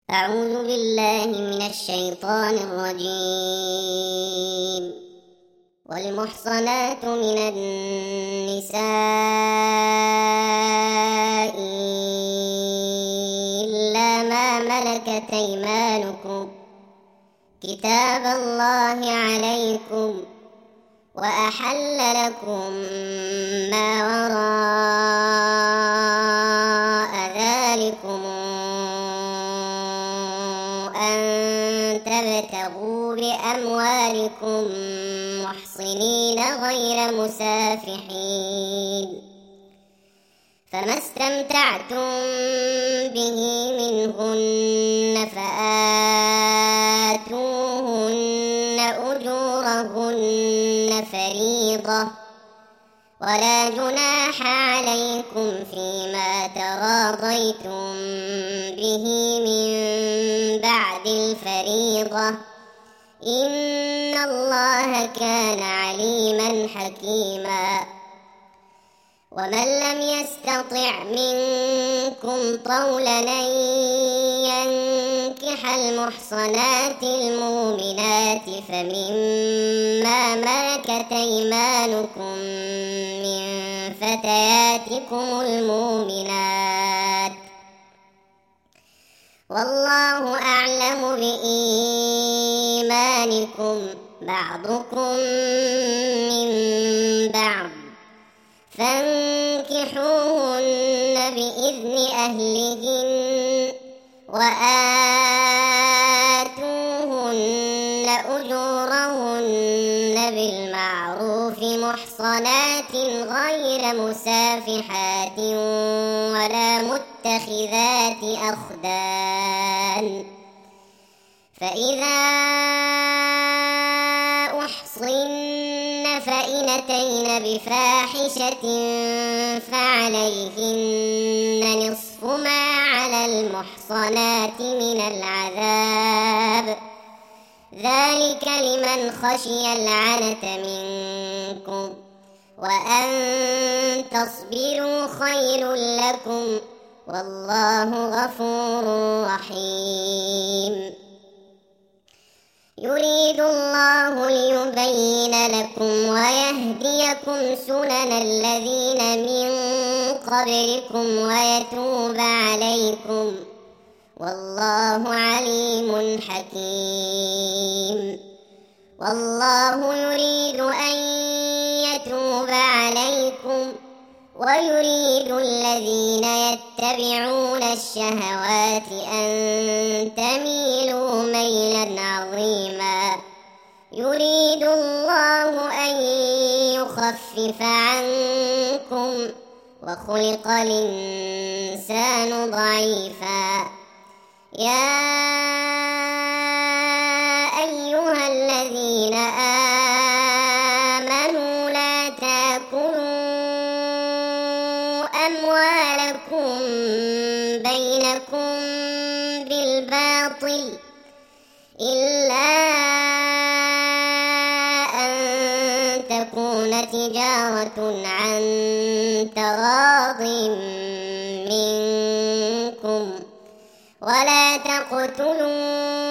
أعوذ بالله من الشيطان الرجيم. والمحصنات من النساء إلا ما ملكت أيمانكم كتاب الله عليكم، وأحل لكم ما وراء ذلكم أن تبتغوا بأموالكم محصنين غير مسافحين، فما استمتعتم به منهن فآتوهن أجورهن فريضة، ولا جناح عليكم فيما تراضيتم به من بعد الفريضة، إن الله كان عليما حكيما. ومن لم يستطع منكم طولا أن ينكح المحصنات المؤمنات فمما ملكت أيمانكم من فتياتكم المؤمنات، والله أعلم بإيمانكم بعضكم من بعض، فانكحوهن بإذن أهلهن وآتوهن أجورهن بالمعروف محصنات غير مسافحات ولا متخذات أخدان، فإذا أحصن فإن أتين بفاحشة فعليهن نصف ما على المحصنات من العذاب، ذلك لمن خشي العنة منكم، وأن تصبروا خير لكم، والله غفور رحيم. يريد الله ليبين لكم ويهديكم سنن الذين من قبلكم ويتوب عليكم، والله عليم حكيم. والله يريد أن يتوب عليكم ويريد الذين يتبعون الشهوات أن تميلوا ميلا عظيما. يريد الله أن يخفف عنكم وخلق الإنسان ضعيفا. يا أيها الذين آمنوا لا تأكلوا أموالكم بينكم بالباطل إلا أن تكون تجارة عن تراض منكم، ولا تقتلوا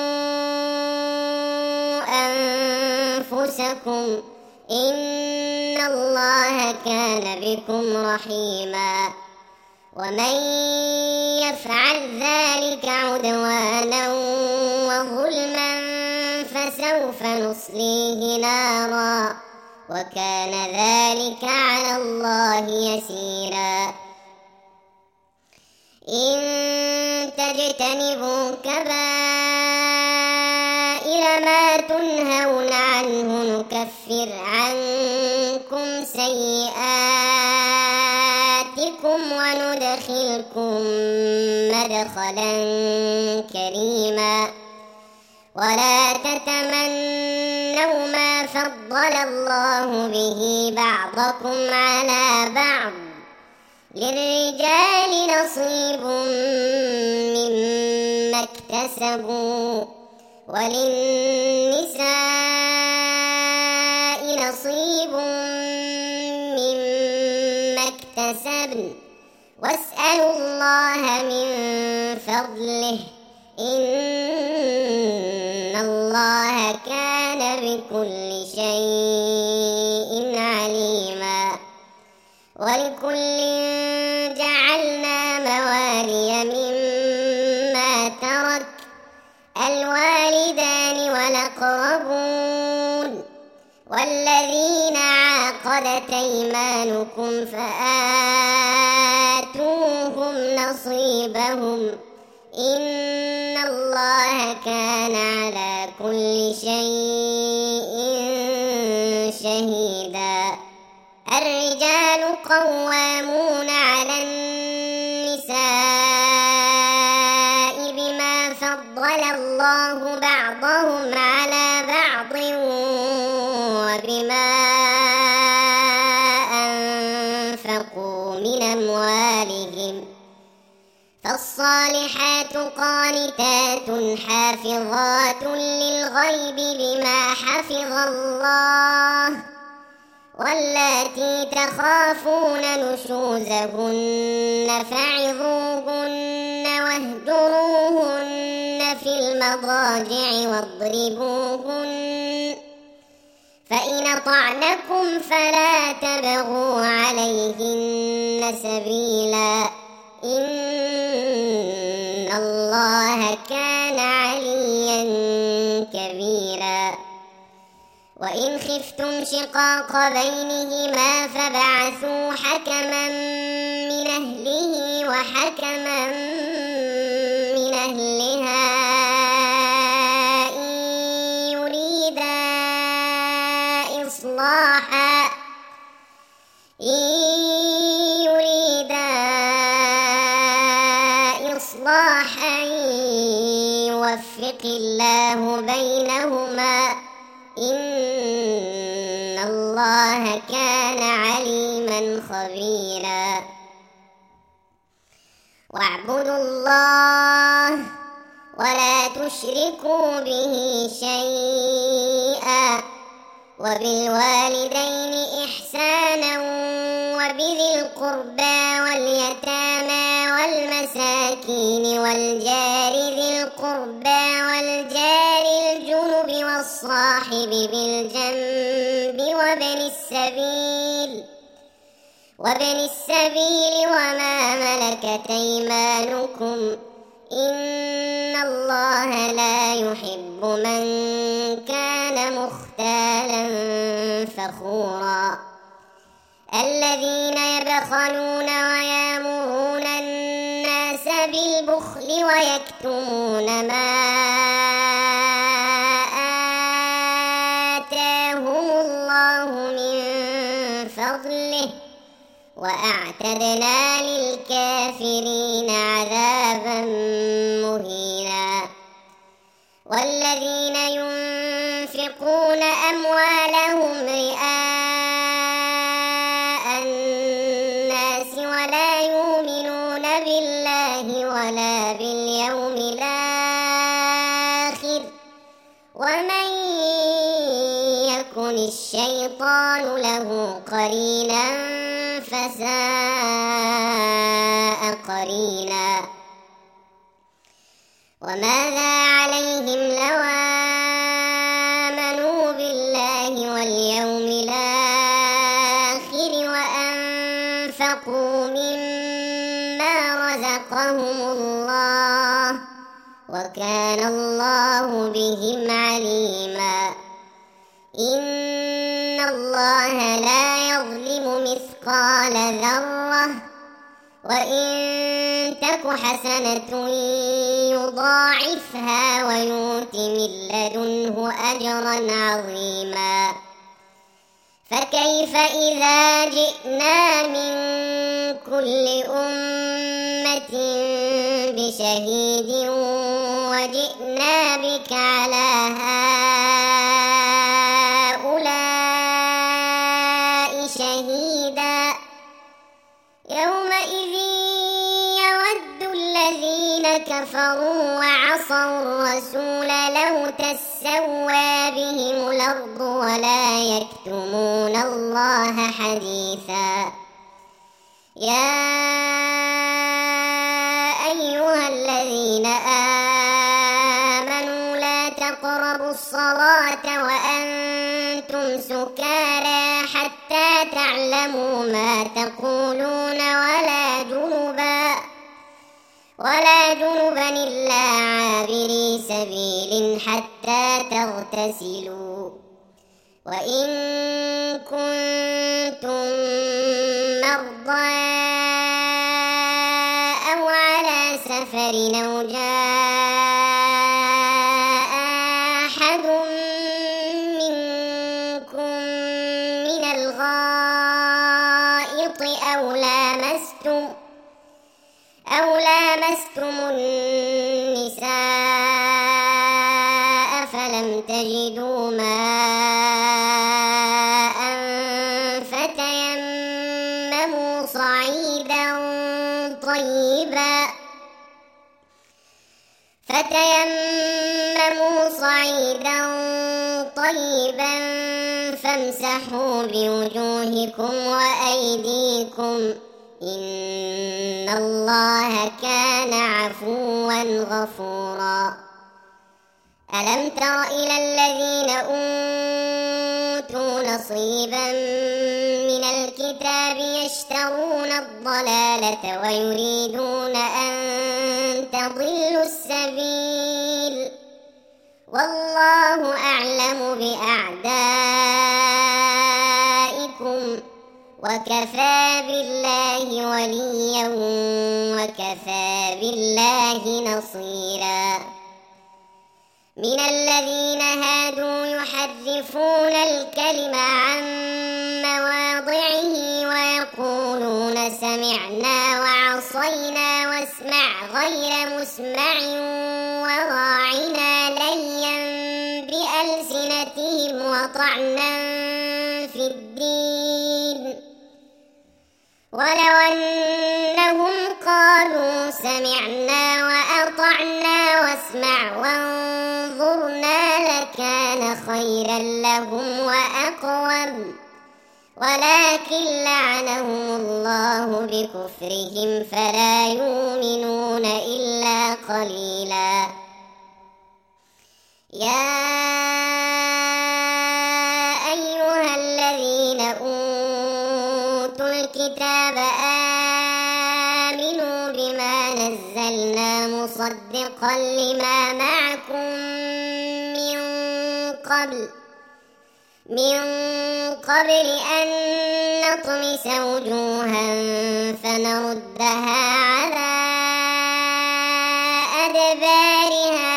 أنفسكم إن الله كان بكم رحيما. ومن يفعل ذلك عدوانا وظلما فسوف نصليه نارا، وكان ذلك على الله يسيرا. إن تجتنبوا كبائر ما تنهون عنه نكفر عنكم سيئاتكم وندخلكم مدخلا كريما. ولا تتمنوا ما فضل الله به بعضكم على بعض، للرجال نصيب مما اكتسبوا وللنساء نصيب مما اكتسبن، واسألوا الله من فضله إن الله كان بكل شيء عليما. ولكل جعلنا موالي مما ترك الوالدان والأقربون والذين عقدت أيمانكم فآتوهم نصيبهم إن الله كان على كل شيء شهيدا. الرجال قوامون على النساء بما فضل الله بعضهم على بعض وبما أنفقوا من أموالهم. فالصالحات قانتات حافظات للغيب بما حفظ الله واللاتي تخافون نشوزهن فعظوهن واهجروهن في المضاجع واضربوهن فإن أطعنكم فلا تبغوا عليهن سبيلا إن الله كان عليا كبيرا. وإن خفتم شقاق بينهما فبعثوا حكما من أهله وحكما من أهلها إن يريدا إصلاحا يوفق الله بينهما إن الله كان عليما خبيرا. واعبدوا الله ولا تشركوا به شيئا وبالوالدين إحسانا وبذي القربى واليتامى والمساكين والجار ذي القربى والجار الجنب والصاحب بالجنب وابن السبيل وما ملكت أيمانكم إن الله لا يحب من كان مختالا فخورا. الذين يبخلون ويأمرون الناس بالبخل ويكتمون ما آتاهم الله من فضله وأعتدنا للكافرين عذابا مهينا. والذين ينفقون أموالهم رئاء الناس ولا يؤمنون بالله ولا باليوم الآخر ومن يكن الشيطان له قرينا فساء قرينا. وماذا عليهم لو آمنوا بالله واليوم الآخر وأنفقوا مما رزقهم الله وكان الله بهم عليما. إن الله لا يظلم مثقال ذرة وإن تك حسنة يضاعفها ويؤت من لدنه أجرا عظيما. فكيف إذا جئنا من كل أمة بشهيد وجئنا بك على هؤلاء شهيدا. يومئذ يود الذين كفروا وعصوا الرسول لو تسوى بهم الأرض ولا يكتمون الله حديثا. يا أيها الذين الصلاة وأنتم سكارى حتى تعلموا ما تقولون ولا جنبا إلا عابري سبيل حتى تغتسلوا وإن كنتم مرضى أو على سفر أو جاء أحد منكم من الغائط أو لامستم النساء فلم تجدوا ماء فتيمموا صعيدا طيبا فامسحوا بوجوهكم وأيديكم إن الله كان عفوا غفورا ألم تر إلى الذين أوتوا نصيبا من الكتاب يشترون الضلالة ويريدون أن تضلوا السبيل والله أعلم بأعدائكم وكفى بالله وليا وكفى بالله نصيرا من الذين هادوا يحرفون الكلم عن مواضعه ويقولون سمعنا وعصينا واسمع غير مسمع وراعنا ليا بألسنتهم وطعنا في الدين ولو أنهم قالوا سمعنا وأطعنا واسمع وانظرنا لكان خيرا لهم وأقوم ولكن لعنهم الله بكفرهم فلا يؤمنون إلا قليلا يا أيها الذين أوتوا الكتاب آمنوا بما نزلنا مصدقا لما معكم من قبل أن نطمس وجوها فنردها على أدبارها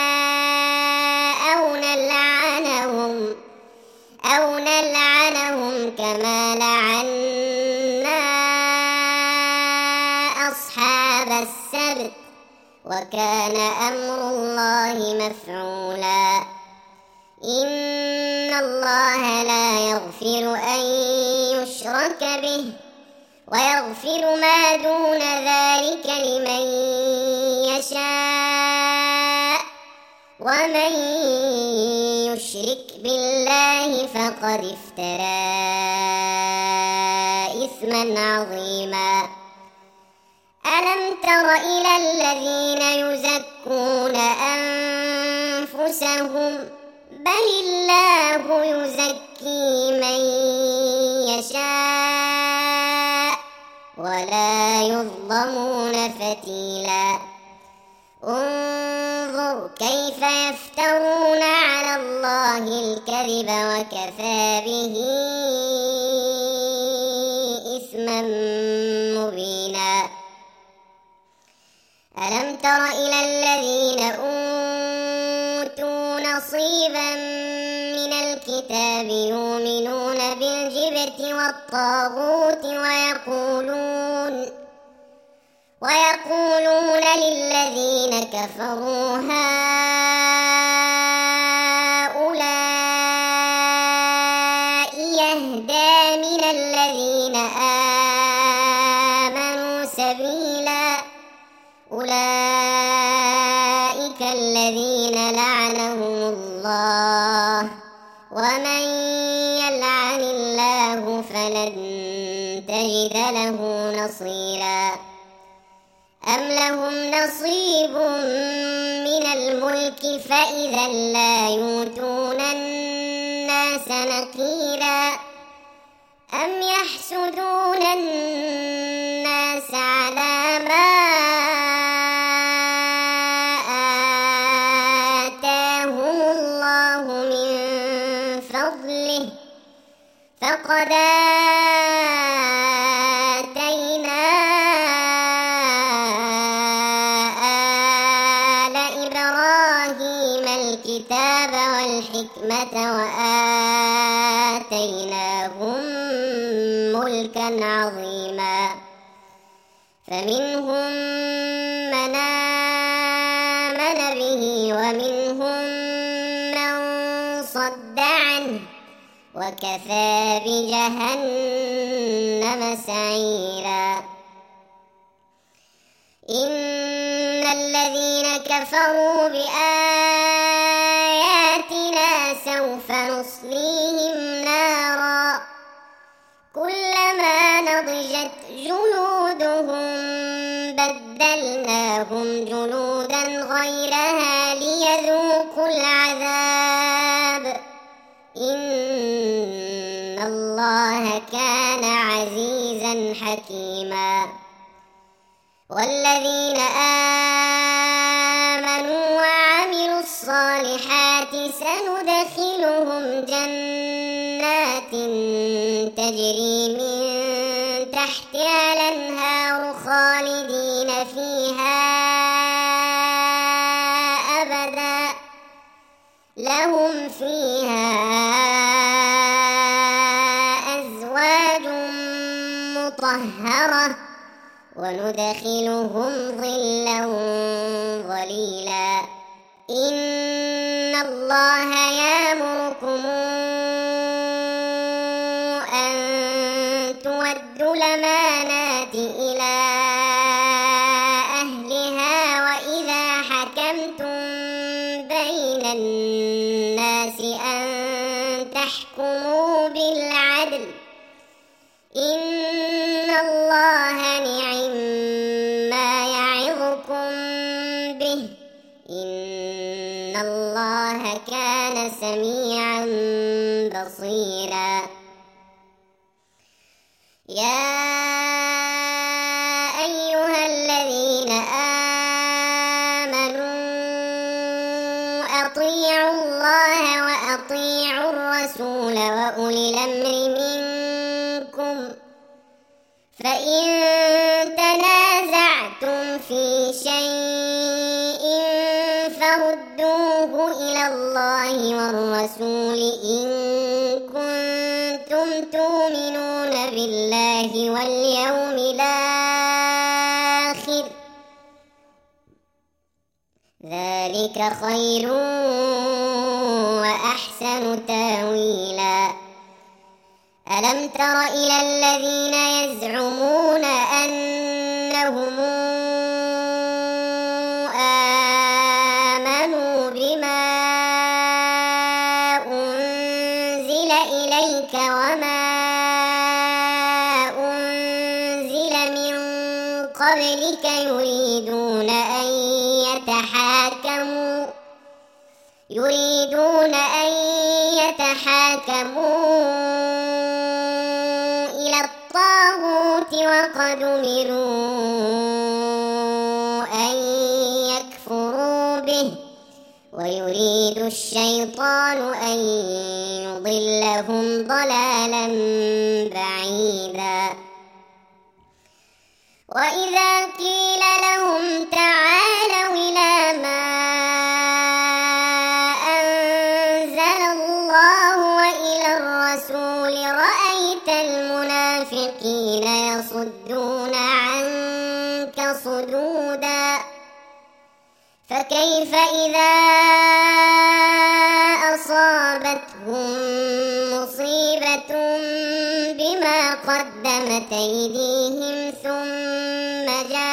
أو نلعنهم كما لعنا أصحاب السبت وكان أمر الله مفعولا إن الله لا يغفر أن يشرك به ويغفر ما دون ذلك لمن يشاء ومن يشرك بالله فقد افترى إثما عظيما ألم تر إلى الذين يزكون أنفسهم بل الله يزكي من يشاء ولا يظلمون فتيلا انظر كيف يفترون على الله الكذب وكفى به إثما مبينا ألم تر إلى الذين أوتوا نصيبا من الكتاب يؤمنون بالجبت والطاغوت ويقولون للذين كفروا هؤلاء يهدى من الذين آمنوا سبيلا أولئك الذين لعنهم الله ومن يلعن الله فلن تجد له نصيرا أم لهم نصيب من الملك الملك فإذا لا يؤتون الناس نقيرا أم يحسدون الناس على ما آتاهم الله من فضله فقد آتينا آل إبراهيم الكتاب والحكمة وآتيناهم ملكا عظيما فمنهم من آمن به ومنهم من صد عنه وكفى بجهنم سعيرا إن الذين كفروا بآياتنا سوف نصليهم نارا كلما نضجت جلودهم بدلناهم جلودا غيرها ليذوقوا العذاب إن الله كان عزيزا حكيما والذين آمنوا وعملوا الصالحات سندخلهم جنات تجري من تحتها الأنهار خالدين فيها أبدا لهم فيها أزواج مطهرة وندخلهم ظلا ظليلا إن الله يأمركم أن تؤدوا الأمانات إلى أهلها وإذا حكمتم بين الناس أن تحكموا بالعدل إن الله نعم ما يعظكم به إن الله كان سميعا بصيرا يا أيها الذين آمنوا أطيعوا الله وأطيعوا الرسول وأولي الأمر منكم فإن تنازعتم في شيء فردوه إلى الله والرسول إن كنتم تؤمنون بالله واليوم الآخر ذلك خير وأحسن تاويلا ألم تر إلى الذين يزعمون أنهم آمنوا بما أنزل إليك وما أنزل من قبلك يريدون أن يتحاكموا إلى الطاغوت وقد أمروا أن يكفروا به ويريد الشيطان أن يضلهم ضلالا بعيدا وإذا قيل لهم تعالوا إلى ما أنزل الله وإلى الرسول رأيت المنافقين يصدون عنك صدودا فكيف إذا أصابتهم مصيبة بما قدمت أيديهم ثم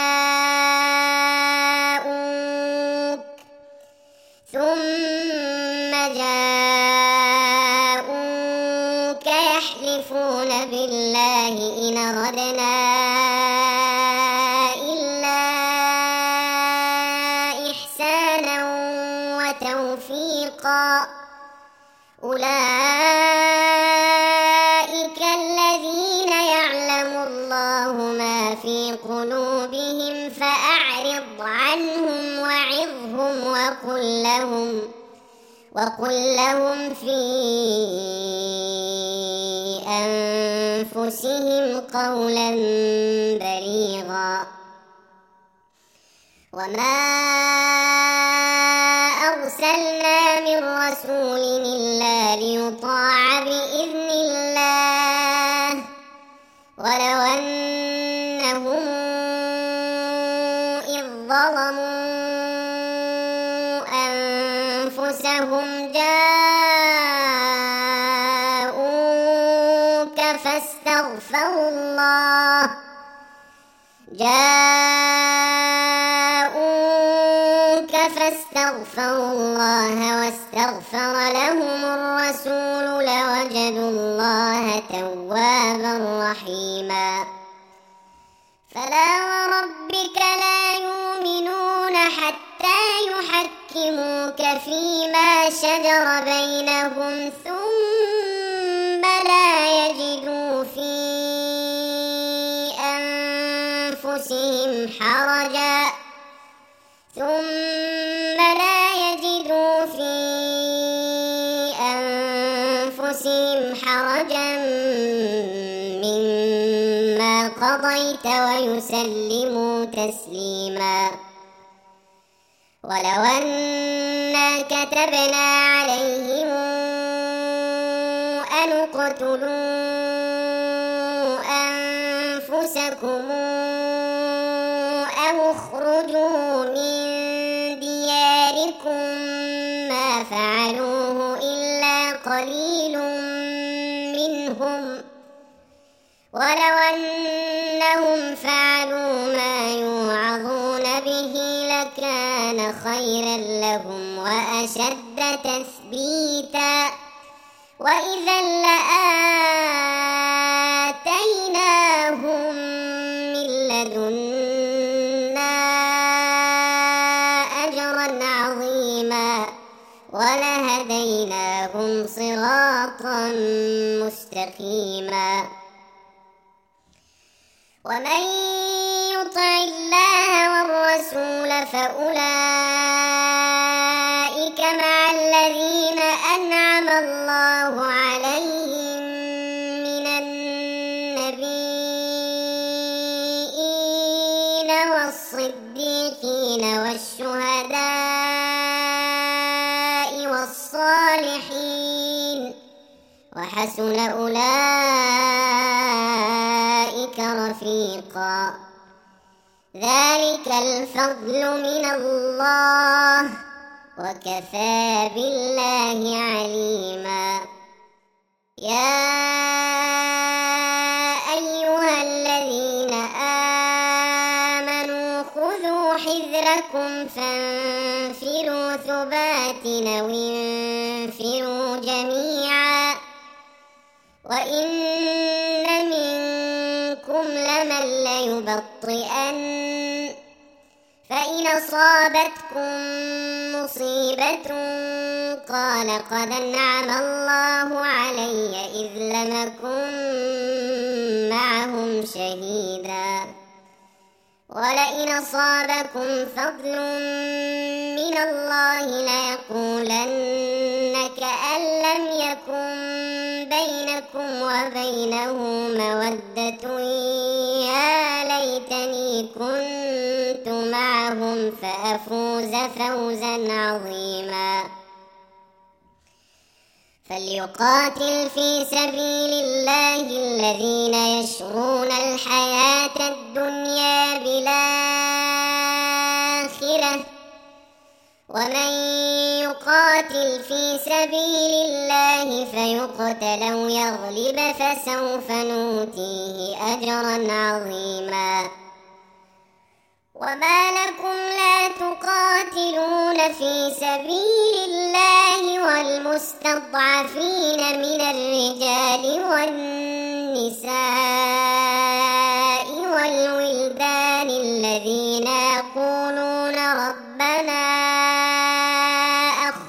جاءوك يحلفون بالله إن أردنا إلا إحسانا توفيقا. أولئك الذين يعلم الله ما في قلوبهم فأعرض عنهم وعظهم وقل لهم في أنفسهم قولا بليغا. وما أرسلنا من رسول إلا ليطاع بإذن الله ولو أنهم إذ ظلموا أنفسهم جاءوك فاستغفروا الله واستغفر لهم الرسول لوجدوا الله توابا رحيما. فلا وربك لا يؤمنون حتى يحكموك فيما شجر بينهم ثم لا يجدوا في أنفسهم حرجا مما قضيت ويسلموا تسليما. ولو أنا كتبنا عليهم أن اقتلوا أنفسكم أو اخرجوا من دياركم ما فعلوه إلا قليل منهم ولو أنهم فعلوا ما يوعظون به لكان خيرا لهم وأشد تثبيتا وإذا لآتيناهم من لدنا أجرا عظيما ولهديناهم صراطا مستقيما. ومن يطع الله والرسول فأولئك مع الذين أنعم الله عليهم من النبيين والصديقين والشهداء والصالحين وحسن أولئك رفيقا. ذلك الفضل من الله وكفى بالله عليما. يا أيها الذين آمنوا خذوا حذركم فانفروا ثبات أو انفروا جميعا وإن منكم لمن ليبطئن فإن أصابتكم مصيبة قال قد أنعم الله علي إذ لم أكن معهم شهيدا ولئن أصابكم فضل من الله ليقولن كأن لم يكن بينكم وبينه مودة يا ليتني كنت معهم فأفوز فوزا عظيما. فليقاتل في سبيل الله الذين يشرون الحياة الدنيا بالآخرة ومن يقاتل في سبيل الله فيقتل أو يغلب فسوف نؤتيه أجرا عظيما. وما لكم لا تقاتلون في سبيل الله والمستضعفين من الرجال والنساء والولدان الذين يقولون ربنا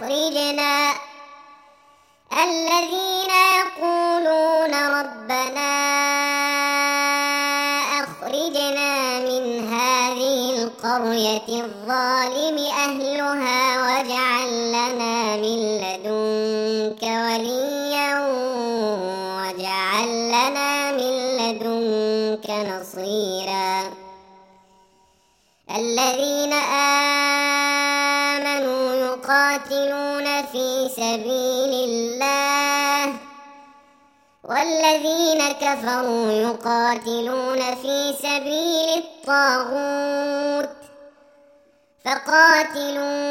الظالم أهلها واجعل لنا من لدنك وليا واجعل لنا من لدنك نصيرا الذين آمنوا يقاتلون في سبيل الله والذين كفروا يقاتلون في سبيل الطاغوت فقاتلوا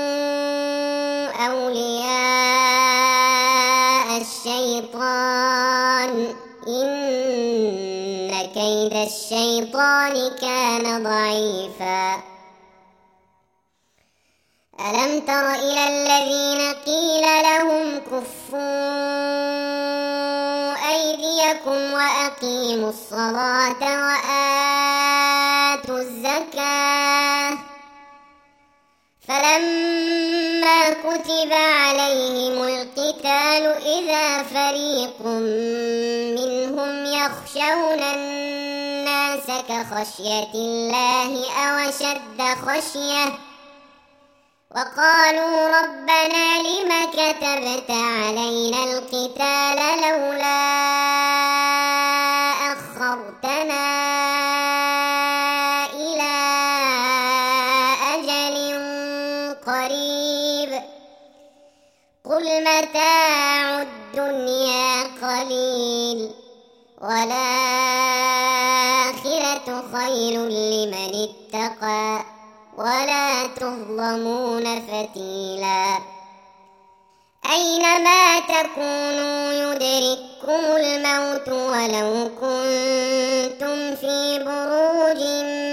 أولياء الشيطان إن كيد الشيطان كان ضعيفا ألم تر إلى الذين قيل لهم كفوا أيديكم وأقيموا الصلاة وآتوا الزكاة فلما كتب عليهم القتال إذا فريق منهم يخشون الناس كخشية الله أو أشد خشية وقالوا ربنا لم كتبت علينا القتال لولا أخرتنا إلى أجل قريب قل متاع الدنيا قليل والآخرة خير لمن اتقى ولا تظلمون فتيلا أينما تكونوا يدرككم الموت ولو كنتم في بروج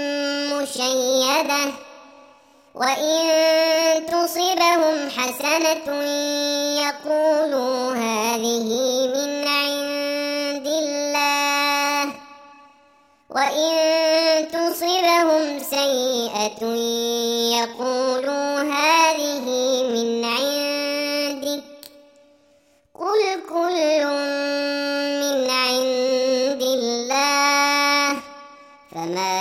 مشيدة وإن تصبهم حسنة يقولوا هذه من عند الله وإن تصبهم سيئة يقولوا هذه من عندك قل كل من عند الله فما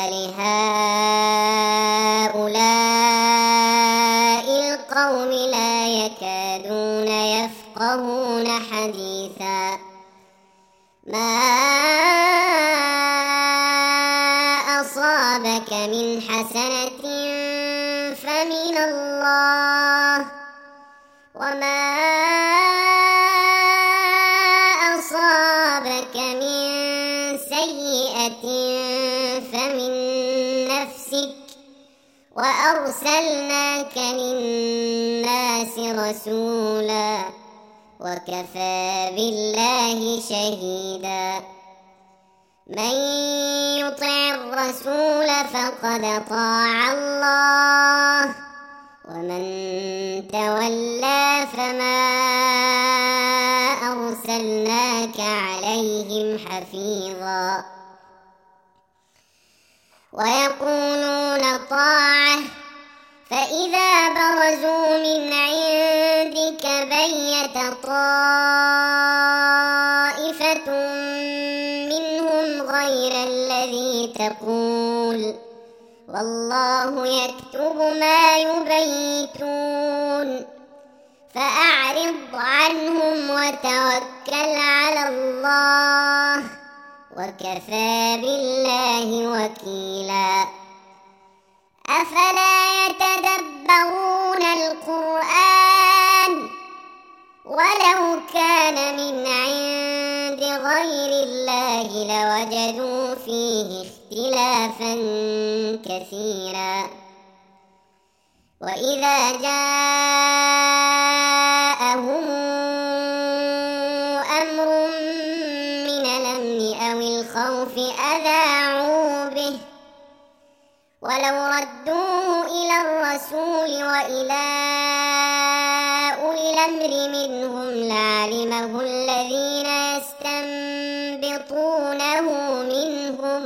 لهؤلاء القوم لا يكادون يفقهون حديثا ما أصابك من حسنة فمن الله وما أصابك من سيئة فمن نفسك وأرسلناك للناس رسولا وكفى بالله شهيدا من يطع الرسول فقد طاع الله ومن تولى فما أرسلناك عليهم حفيظا ويقولون طاعة فإذا برزوا من عندك بيت طائفة منهم غير الذي تقول والله يكتب ما يبيتون فأعرض عنهم وتوكل على الله وكفى بالله وكيلا أفلا يتدبرون القرآن ولو كان من عند غير الله لوجدوا فيه اختلافا كثيرا وإذا جاءهم أمر من الأمن أو الخوف أذاعوا به ولو ردوه إلى الرسول وإلى أولي الأمر منهم لعلمه الذين يستنبطونه منهم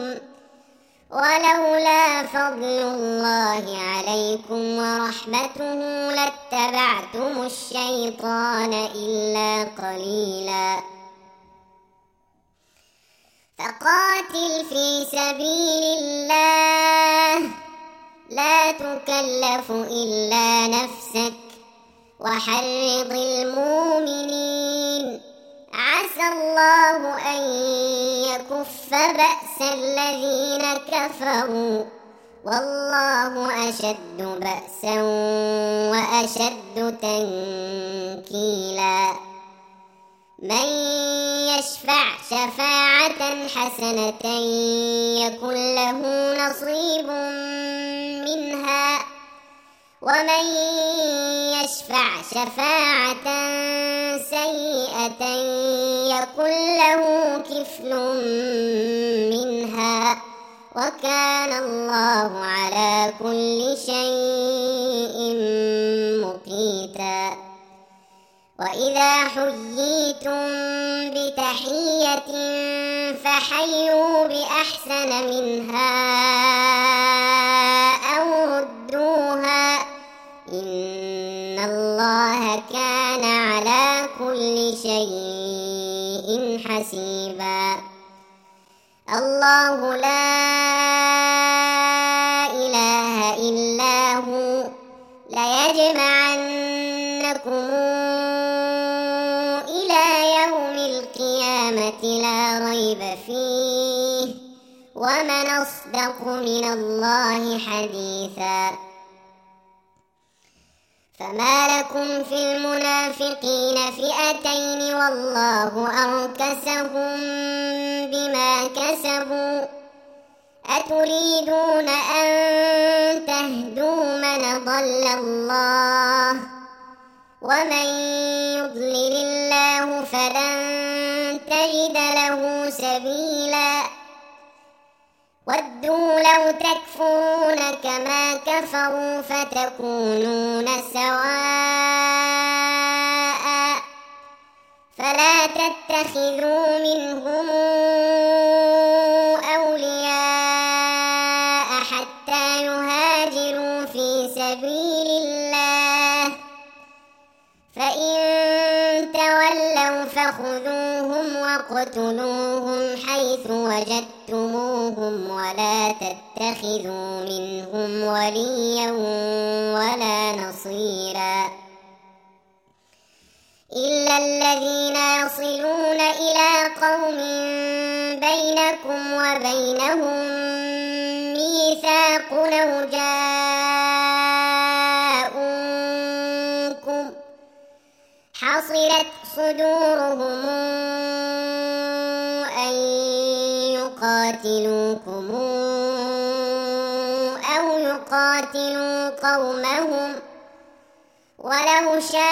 ولولا فضل الله عليكم ورحمته لاتبعتم الشيطان إلا قليلا فقاتل في سبيل الله لا تكلف إلا نفسك وحرض المؤمنين. عسى الله أن يكف بأس الذين كفروا والله أشد بأسا وأشد تنكيلا. من يشفع شفاعة حسنة يكن له نصيب منها ومن يشفع شفاعة سيئة يكن له كفل منها وكان الله على كل شيء مقيتا. وإذا حييتم بتحية فحيوا بأحسن منها أو ردوها إن الله كان على كل شيء حسيبا. الله لا إله إلا هو ليجمعنكم إلى يوم القيامة لا ريب فيه ومن أصدق من الله حديثا. فما لكم في المنافقين فئتين والله أركسهم بما كسبوا أتريدون أن تهدوا من ضل الله ومن يضلل الله فلن تجد له سبيلا. ودوا لو تكفرون كما كفروا فتكونون سواء فلا تتخذوا منهم أولياء حتى يهاجروا في سبيل الله فإن تولوا فخذوهم وَاقْتُلُوهُمْ حَيْثُ وَجَدتُّمُوهُمْ وَلَا تَتَّخِذُوا مِنْهُمْ وَلِيًّا وَلَا نَصِيرًا إِلَّا الَّذِينَ يَصِلُونَ إِلَى قَوْمٍ بَيْنَكُمْ وَبَيْنَهُم مِّيثَاقٌ أَوْ جَاءُوكُمْ حَصِرَتْ صُدُورُهُمْ أَن يُقَاتِلُوكُمْ أَوْ يُقَاتِلُوا قَوْمَهُمْ وَلَوْ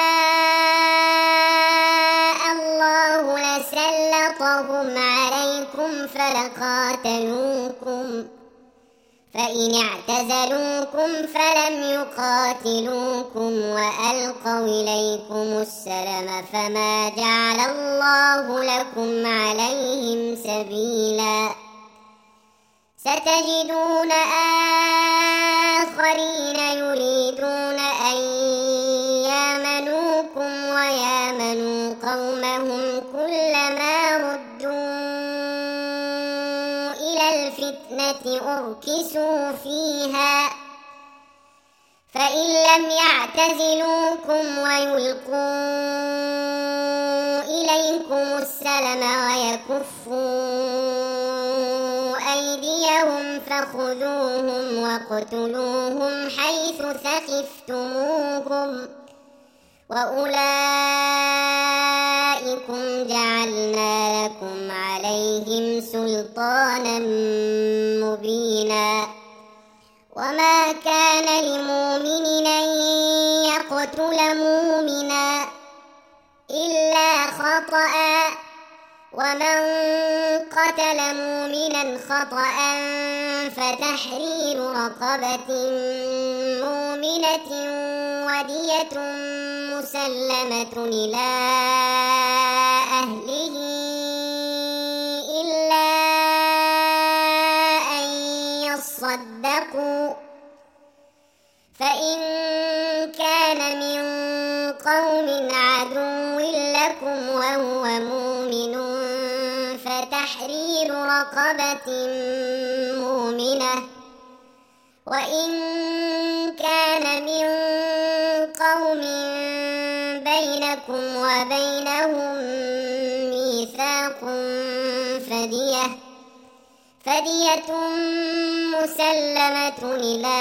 شَاءَ اللَّهُ لَسَلَّطَهُمْ عَلَيْكُمْ فَلَقَاتَلُوكُمْ فَإِنِ اعْتَزَلُوكُمْ فَلَمْ يُقَاتِلُوكُمْ وَأَلْقَوْا إِلَيْكُمُ السَّلَمَ فَمَا جَعَلَ اللَّهُ لَكُمْ عَلَيْهِمْ سَبِيلًا سَتَجِدُونَ آخَرِينَ يُرِيدُونَ أَن يَأْمَنُوكُمْ وَيَأْمَنُوا قَوْمَهُمْ كُلَّمَا رُدُّوا إِلَى الْفِتْنَةِ أُرْكِسُوا فِيهَا فَإِن لَّمْ يَعْتَزِلُوكُمْ وَيُلْقُوا إِلَيْكُمُ السَّلَمَ وَيَكُفُّوا أَيْدِيَهُمْ فَخُذُوهُمْ وَاقْتُلُوهُمْ حَيْثُ ثَقِفْتُمُوهُمْ وَأُولَٰئِكُمْ جَعَلْنَا لَكُمْ عَلَيْهِمْ سُلْطَانًا مُّبِينًا وَمَا كَانَ لِمُؤْمِنٍ أَن يَقْتُلَ مُؤْمِنًا إِلَّا خَطَأً وَمَن قَتَلَ مُؤْمِنًا خَطَأً فَتَحْرِيرُ رَقَبَةٍ مُّؤْمِنَةٍ وَدِيَةٌ مُّسَلَّمَةٌ إِلَىٰ أَهْلِهِ إِلَّا أَن يَصَّدَّقُوا فَإِن كَانَ مِن قَوْمٍ عَدُوٍّ لَّكُمْ وَهُوَ مُؤْمِنٌ فَتَحْرِيرُ رَقَبَةٍ مُّؤْمِنَةٍ وإن كان من قوم بينكم وبينهم ميثاق فدية مسلمة إلى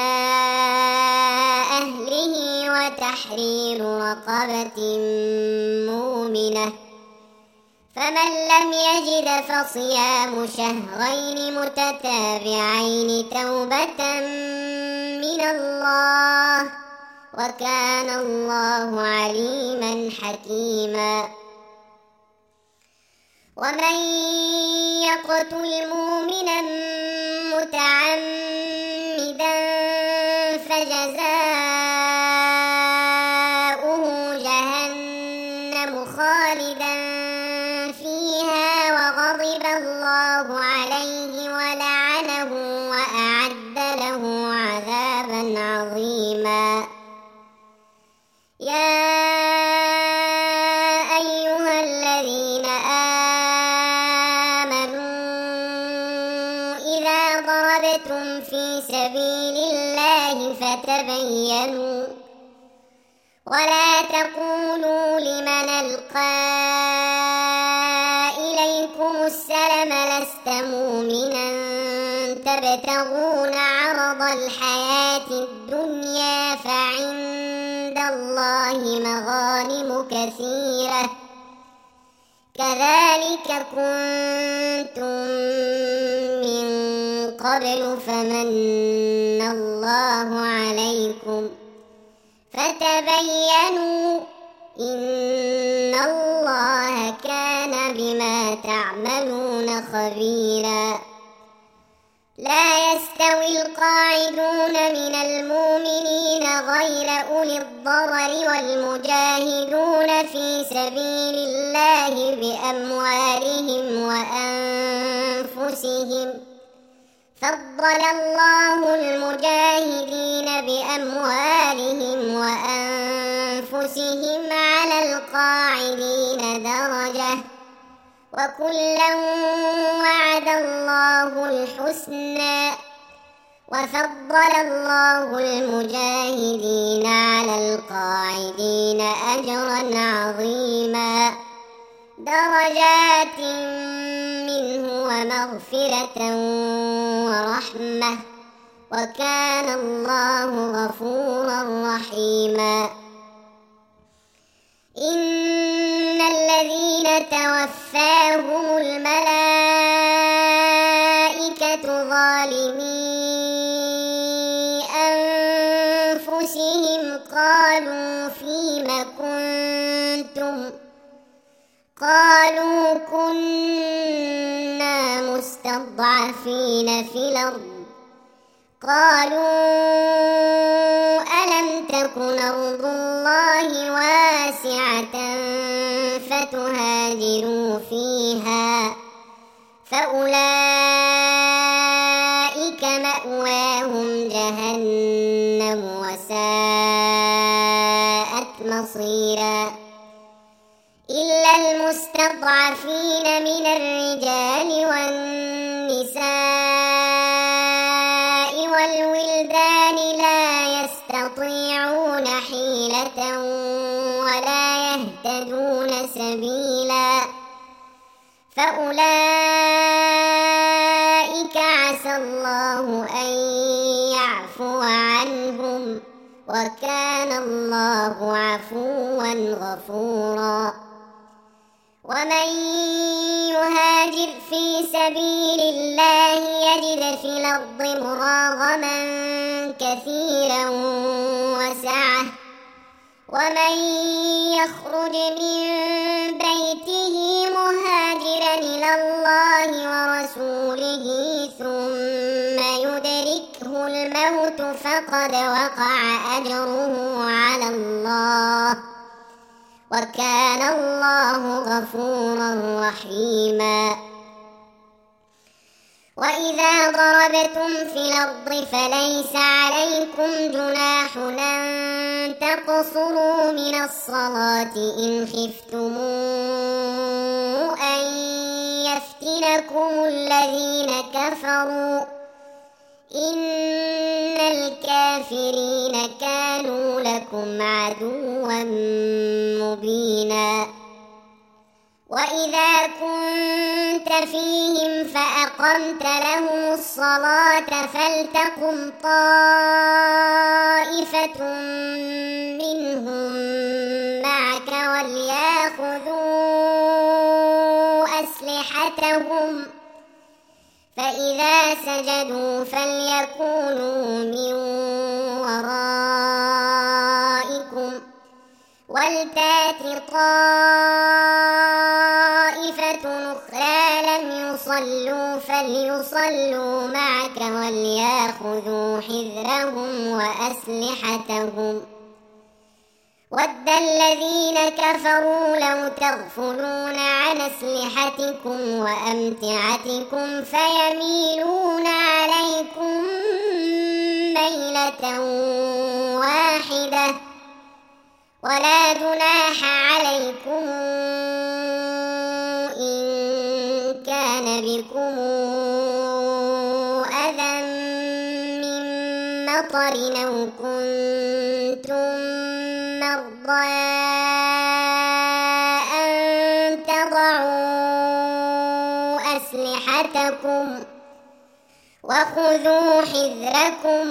أهله وتحرير رقبة مؤمنة، فمن لم يجد فصيام شهرين متتابعين توبة من الله، وكان الله عليما حكيما. ومن يقتل مؤمنا متعمدا فجزاؤه جهنم خالدا فيها وغضب الله عليه ولعنه وأعد له عذابا عظيما. يا أيها الذين آمنوا إذا ضربتم في سبيل الله فتبينوا ولا تقولوا لمن ألقى إليكم السلم لست مؤمنا تبتغون عرض الحياة الدنيا فعند الله مغانم كثيرة كذلك كنتم من قبل فمن الله عليكم فتبينوا إن الله كان بما تعملون خبيرا. لا يستوي القاعدون من المؤمنين غير أولي الضرر والمجاهدون في سبيل الله بأموالهم وأنفسهم، فضل الله المجاهدين بأموالهم وأنفسهم على القاعدين درجة، وكلا وعد الله الحسنى، وفضل الله المجاهدين على القاعدين أجرا عظيما، درجات منه ومغفرة ورحمة، وكان الله غفورا رحيما. إن الذين توفاهم الملائكة ظالمي أنفسهم قالوا فيم كنتم قالوا كنا مستضعفين في الأرض قالوا ألم تكن أرض الله واسعة فتهاجروا فيها فأولئك مأواهم جهنم وساءت مصيرا. إلا المستضعفين من الرجال والنساء والولدان لا يستطيعون حيلة ولا يهتدون سبيلا، فأولئك عسى الله أن يعفو عنهم، وكان الله عفوا غفورا. ومن يهاجر في سبيل الله يجد في الأرض مراغما كثيرا وسعة، ومن يخرج من بيته مهاجرا إلى الله ورسوله ثم يدركه الموت فقد وقع أجره على الله، وكان الله غفورا رحيما. وإذا ضربتم في الأرض فليس عليكم جناح أن تقصروا من الصلاة إن خفتم أن يفتنكم الذين كفروا إن الكافرين كانوا لكم عدوا مبينا وإذا كنت فيهم فأقمت لهم الصلاة فلتقم طائفة منهم معك وليأخذوا أسلحتهم فإذا سجدوا فليكونوا من ورائكم ولتأت طائفة أخرى لم يصلوا فليصلوا معك وليأخذوا حذرهم وأسلحتهم ود الذين كفروا لو تغفلون عن أسلحتكم وأمتعتكم فيميلون عليكم ميلة واحدة ولا جناح عليكم إن كان بكم أذى من مطر أو كنتم مرضى أن تضعوا أسلحتكم وخذوا حذركم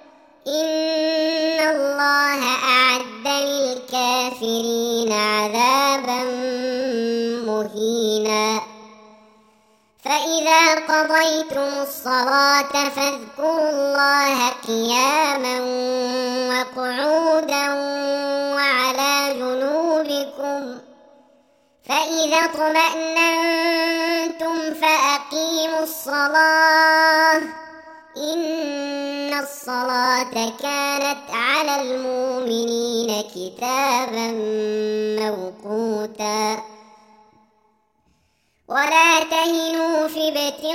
إن الله أعد للكافرين عذابا مهينا فإذا قضيتم الصلاة فاذكروا الله قياما وقعودا وعلى جنوبكم فإذا اطمأننتم فأقيموا الصلاة إن الصلاة كانت على المؤمنين كتابا موقوتا ولا تهنوا في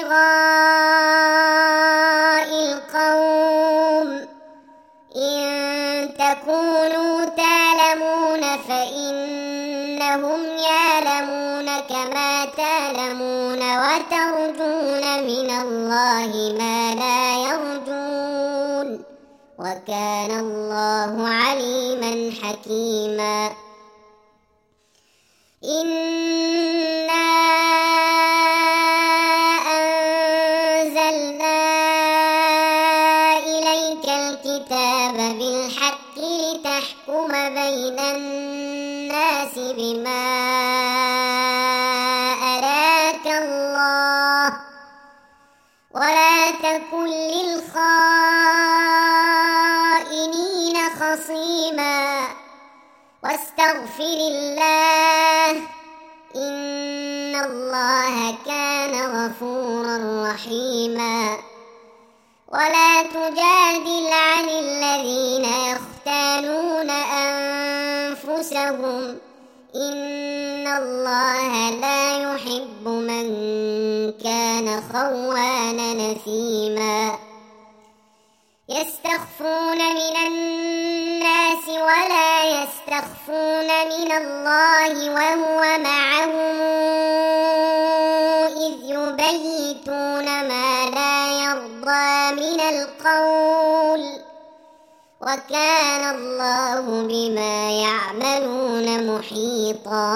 ابتغاء القوم إن تكونوا تعلمون فإنهم يعلمون كما تعلمون وترجون من الله ما لا يرجون وكان الله عليما حكيما إنا أنزلنا إليك الكتاب بالحق لتحكم بين الناس بما أراك الله ولا تكن للخائنين خصيما واستغفر الله إن الله كان غفورا رحيما ولا تجادل عن الذين يختانون أنفسهم إن الله لا يحب من كان خوانا نثيما يستخفون من الناس ولا يستخفون من الله وهو معهم إذ يبيتون ما لا يرضى من القول وكان الله بما يعملون محيطا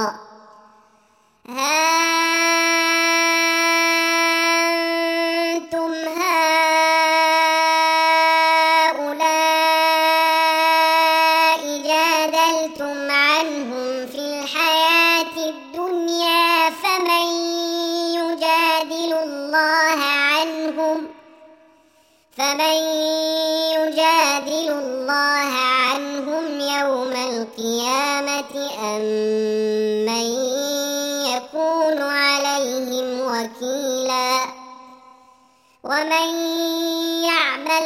أنتم هؤلاء جادلتم عنهم في الحياة الدنيا فمن يجادل الله عنهم يوم القيامة أم من يكون عليهم وكيلا ومن يعمل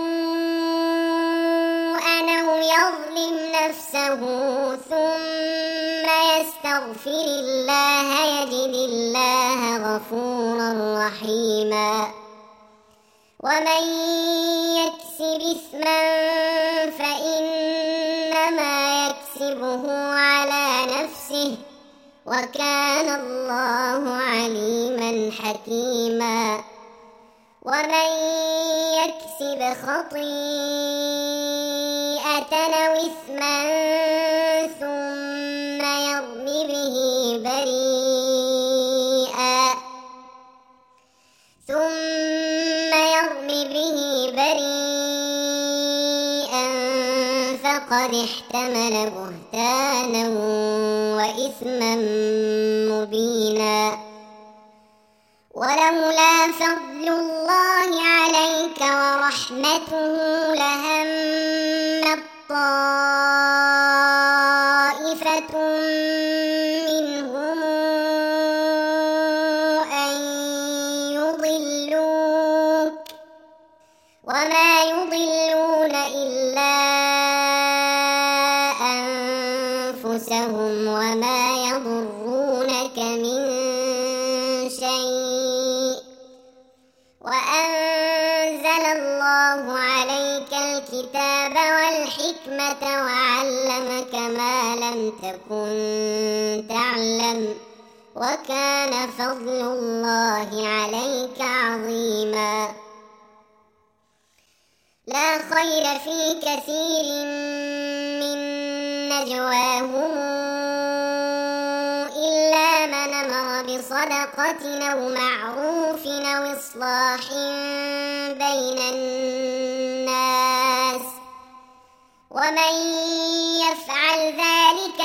سوءا أو يظلم نفسه ثم يستغفر الله يجد الله غفورا رحيما ومن يكسب إثما فإنما يكسبه على نفسه وكان الله عليما حكيما ومن يكسب خطيئة أو إثما ثم يرم به بريئا فقد احتمل بهتانا وإثما مبينا. ولولا فضل الله عليك ورحمته لهمت طائفة منهم أن يضلوك وما يضلون إلا أنفسهم وما يضرونك من شيء. وأنزل الله عليك الكتاب والحكمة وعلمك ما لم تكن تعلم وكان فضل الله عليك عظيما. لا خير في كثير من نجواهم إلا من أمر بصدقة أو معروف أو إصلاح بين الناس ومن يفعل ذلك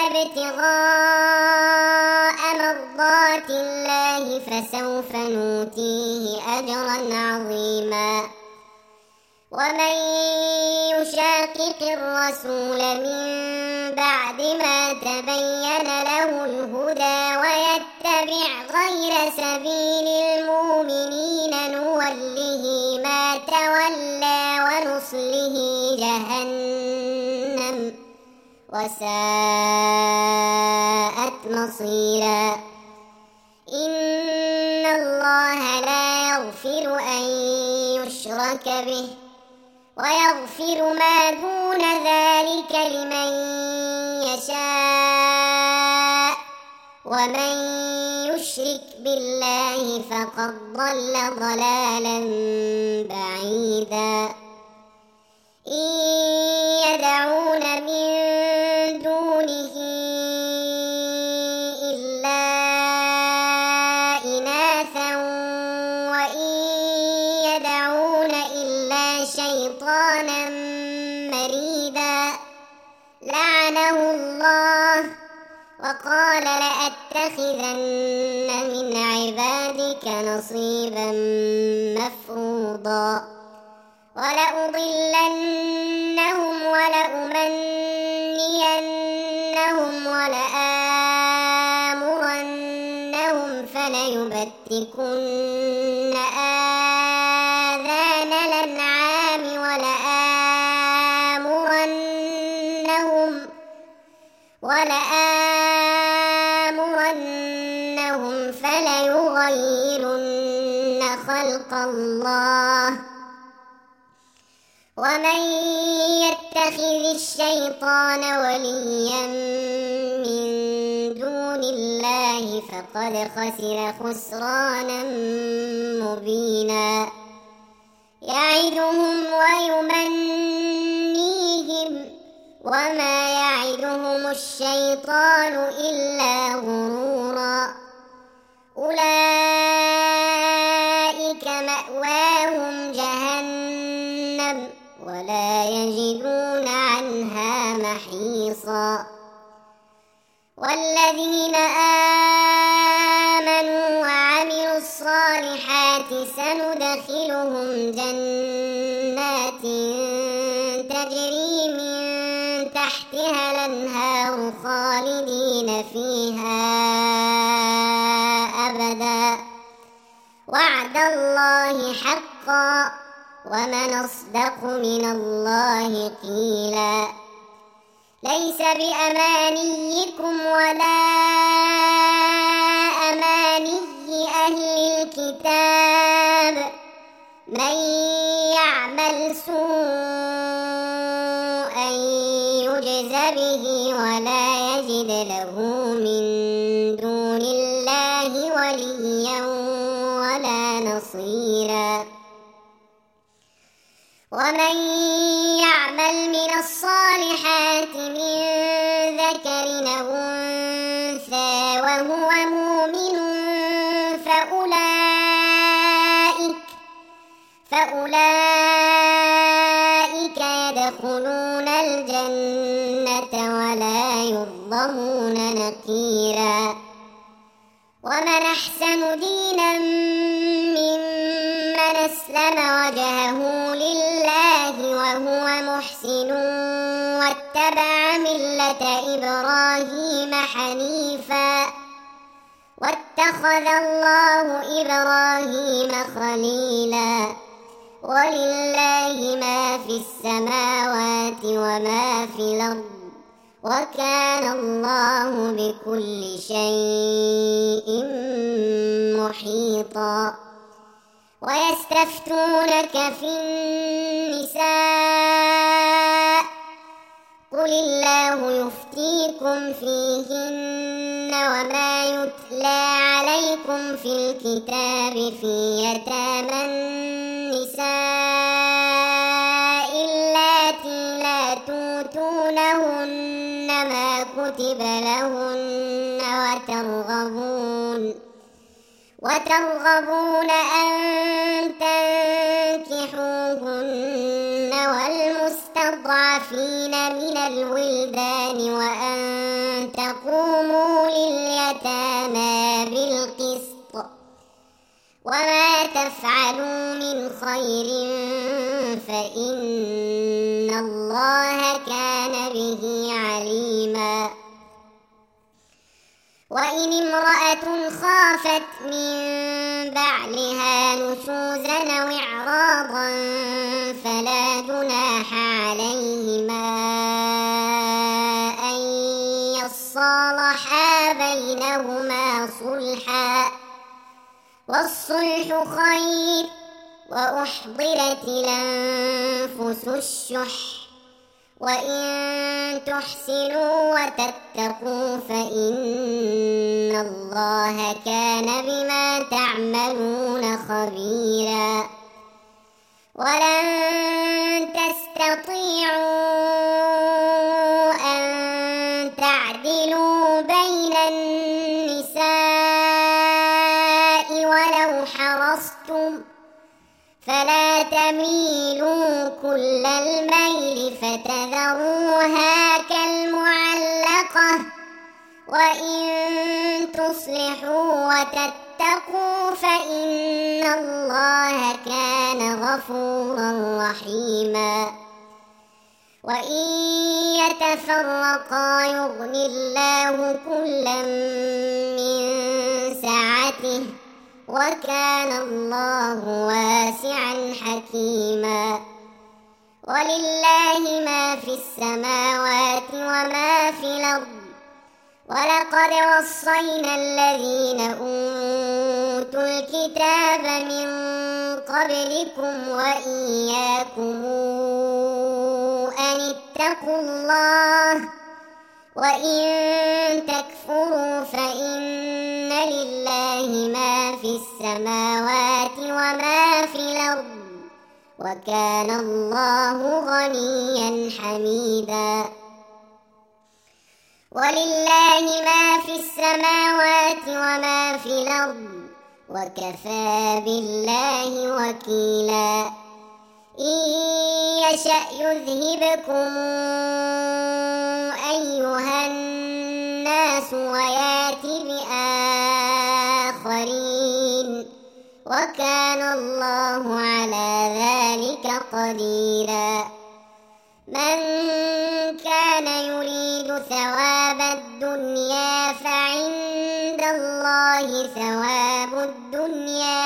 ابتغاء مرضات الله فسوف نؤتيه أجرا عظيما. ومن يشاقق الرسول من بعد ما تبين له الهدى ويتبع غير سبيل المؤمنين نوله ما تولى ونصله جهنم وساءت مصيرا. إن الله لا يغفر أن يشرك به ويغفر ما دون ذلك لمن يشاء ومن يشرك بالله فقد ضل ضلالا بعيدا. إن يدعون من دونه إلا إناثا وإن يدعون إلا شيطانا مريدا لعنه الله وقال لأتخذن من عبادك نصيبا مفروضا ولأضلنهم ولأمنينهم ولآمرنهم فليبتكن آذان الأنعام ولآمرنهم فليغيرن خلق الله. ومن يتخذ الشيطان وليا من دون الله فقد خسر خسرانا مبينا. يعدهم ويمنيهم وما يعدهم الشيطان إلا غرورا. أولئك مأواهم جهنم ولا يجدون عنها محيصا. والذين آمنوا وعملوا الصالحات سندخلهم جنات تجري من تحتها الأنهار خالدين فيها أبدا وعد الله حقا ومن أصدق من الله قيلا. ليس بأمانيكم ولا أماني أهل الكتاب من يعمل سوءا يجز به ولا يجد له من دون الله وليا ولا نصيرا. ومن يعمل من الصالحات من ذكر أو أنثى وهو مؤمن فأولئك يدخلون الجنة ولا يظلمون نقيرا. ومن أحسن دينا ممن أسلم وجهه لله وهو محسن واتبع ملة إبراهيم حنيفا واتخذ الله إبراهيم خليلا. ولله ما في السماوات وما في الأرض وكان الله بكل شيء محيطا. ويستفتونك في النساء قل الله يفتيكم فيهن وما يتلى عليكم في الكتاب في يتامى النساء اللاتي لا توتونهن ما كتب لهن وترغبون أن تنكحوهن والمستضعفين من الولدان وأن تقوموا لليتامى بالقسط وما تفعلوا من خير فإن الله كان به عليما. وإن امرأة خافت من بعلها نشوزا أو إعراضا فلا جناح عليهما أن يصالحا بينهما صلحا والصلح خير. وأحضرت الأنفس الشح وإن تحسنوا وتتقوا فإن الله كان بما تعملون خبيرا. ولن تستطيعوا أن تعدلوا بين النساء ولو حرصتم فلا تميلوا كل الميل فتذروها كالمعلقة. وإن تصلحوا وتتقوا فإن الله كان غفورا رحيما. وإن يتفرقا يغن الله كلا من سعته وكان الله واسعا حكيما. ولله ما في السماوات وما في الأرض ولقد وصينا الذين أوتوا الكتاب من قبلكم وإياكم أن اتقوا الله وإن تكفروا فإن لله ما في السماوات وما في الأرض وكان الله غنيا حميدا. ولله ما في السماوات وما في الأرض وكفى بالله وكيلا. إن يشأ يذهبكم أيها الناس ويات بآخرين وكان الله على ذلك قديرا. من كان يريد ثواب الدنيا فعند الله ثواب الدنيا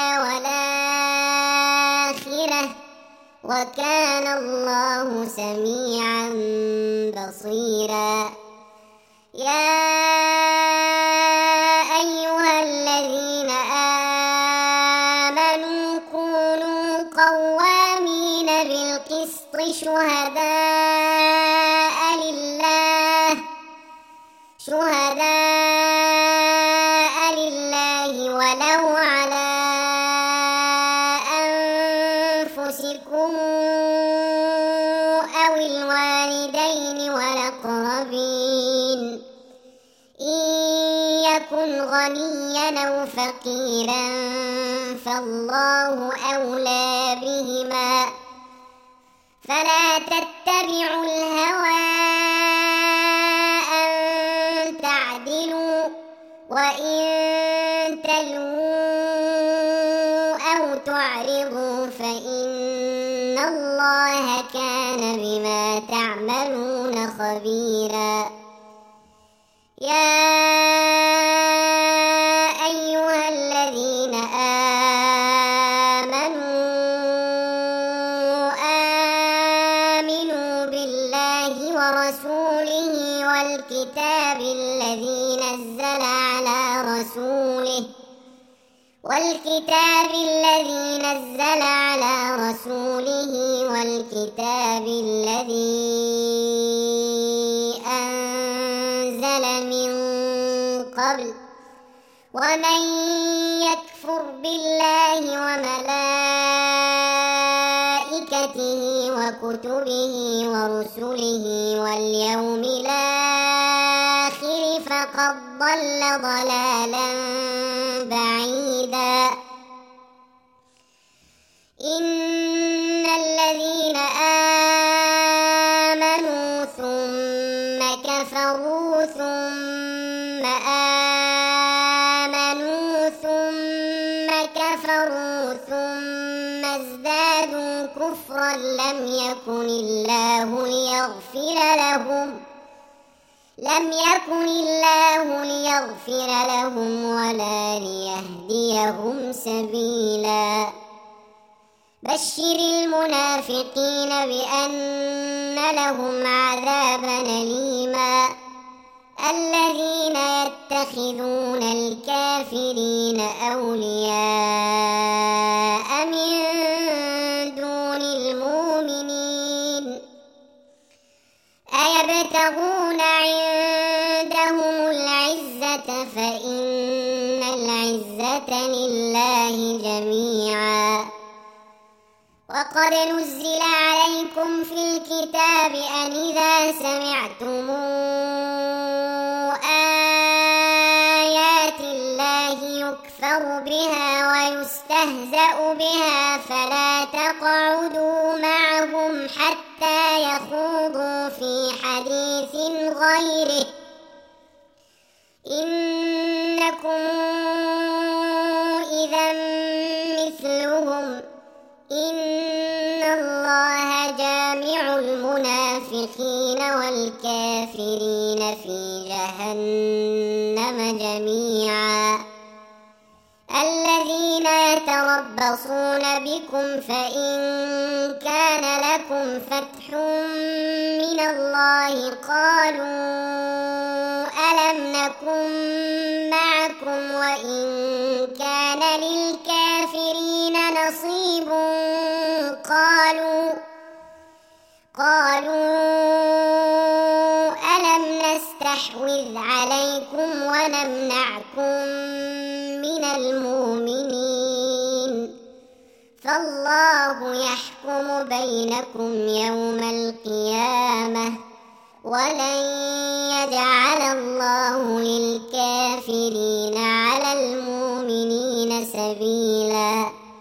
والآخرة وكان الله سميعا بصيرا. يا أيها الذين آمنوا كونوا قوامين بالقسط شهداء لله ولو على أنفسكم يكن غنيا أو فقيرا فالله أولى بهما فلا تتبعوا الهوى أن تعدلوا وإن تلووا أو تعرضوا فإن الله كان بما تعملون خبيرا يا أيها الذين آمنوا بالله ورسوله والكتاب الذي نزل على رسوله والكتاب الذي أنزل من قبل ومن يكفر بالله وملائكته وكتبه ورسله واليوم الآخر فقد ضل ضلالا بعيدا إن الذين آمنوا ثم كفروا ثم آمنوا ثم كفروا ثم ازدادوا كفرا لم يكن الله ليغفر لهم ولا ليهديهم سبيلا بشر المنافقين بأن لهم عذابا أليما الذين يتخذون الكافرين أولياء من دون المؤمنين أيبتغون عندهم العزة فإن العزة لله جميعا وقد نزل عليكم في الكتاب أن إذا سمعتم آيات الله يكفر بها ويستهزأ بها فلا تقعدوا معهم حتى يخوضوا في حديث غيره إنكم إذا مثلهم إن الله جامع المنافقين والكافرين في جهنم جميعا الذين يتربصون بكم فإن كان لكم فتح من الله قالوا ألم نكن معكم وإن كان للكافرين نصيب قالوا ألم نستحوذ عليكم ونمنعكم من المؤمنين فالله يحكم بينكم يوم القيامة ولن يجعل الله للكافرين على المؤمنين سبيلا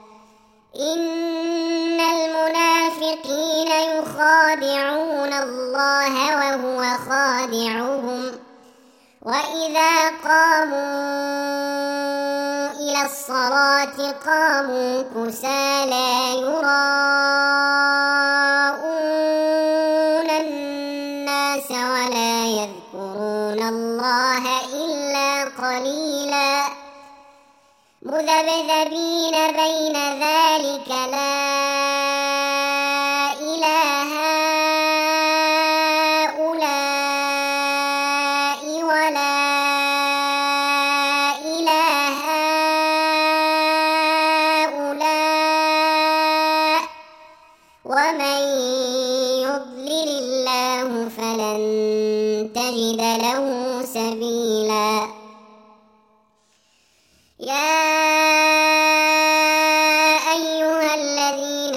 إن المنافقين يخادعون الله وهو خادعهم وإذا قاموا إلى الصلاة قاموا كسالى يراءون الناس ولا يذكرون الله إلا قليلا مذبذبين بين ذلك لا إله هؤلاء ولا إله هؤلاء ومن يضلل الله فلن تجد له سبيلا يا أيها الذين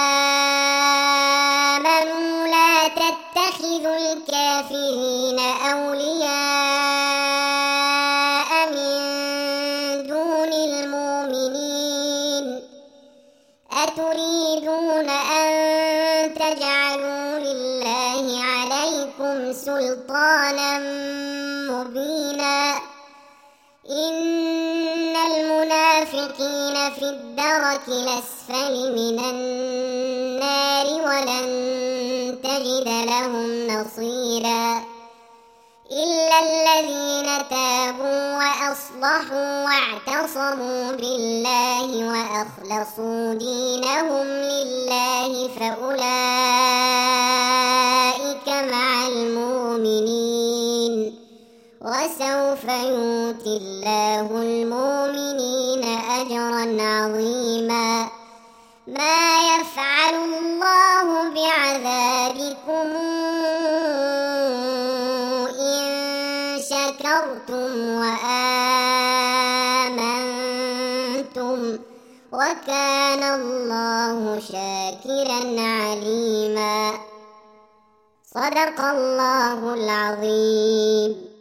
آمنوا لا تتخذوا الكافرين أولياء مبينا إن المنافقين في الدرك الأسفل من النار ولن تجد لهم نصيرا إلا الذين تابوا وأصلحوا واعتصموا بالله وأخلصوا دينهم لله فأولئك مع المؤمنين وسوف يؤتي الله المؤمنين أجرا عظيما ما يفعل الله بعذابكم إن شكرتم وآمنتم وكان الله شاكرا عليما صدق الله العظيم.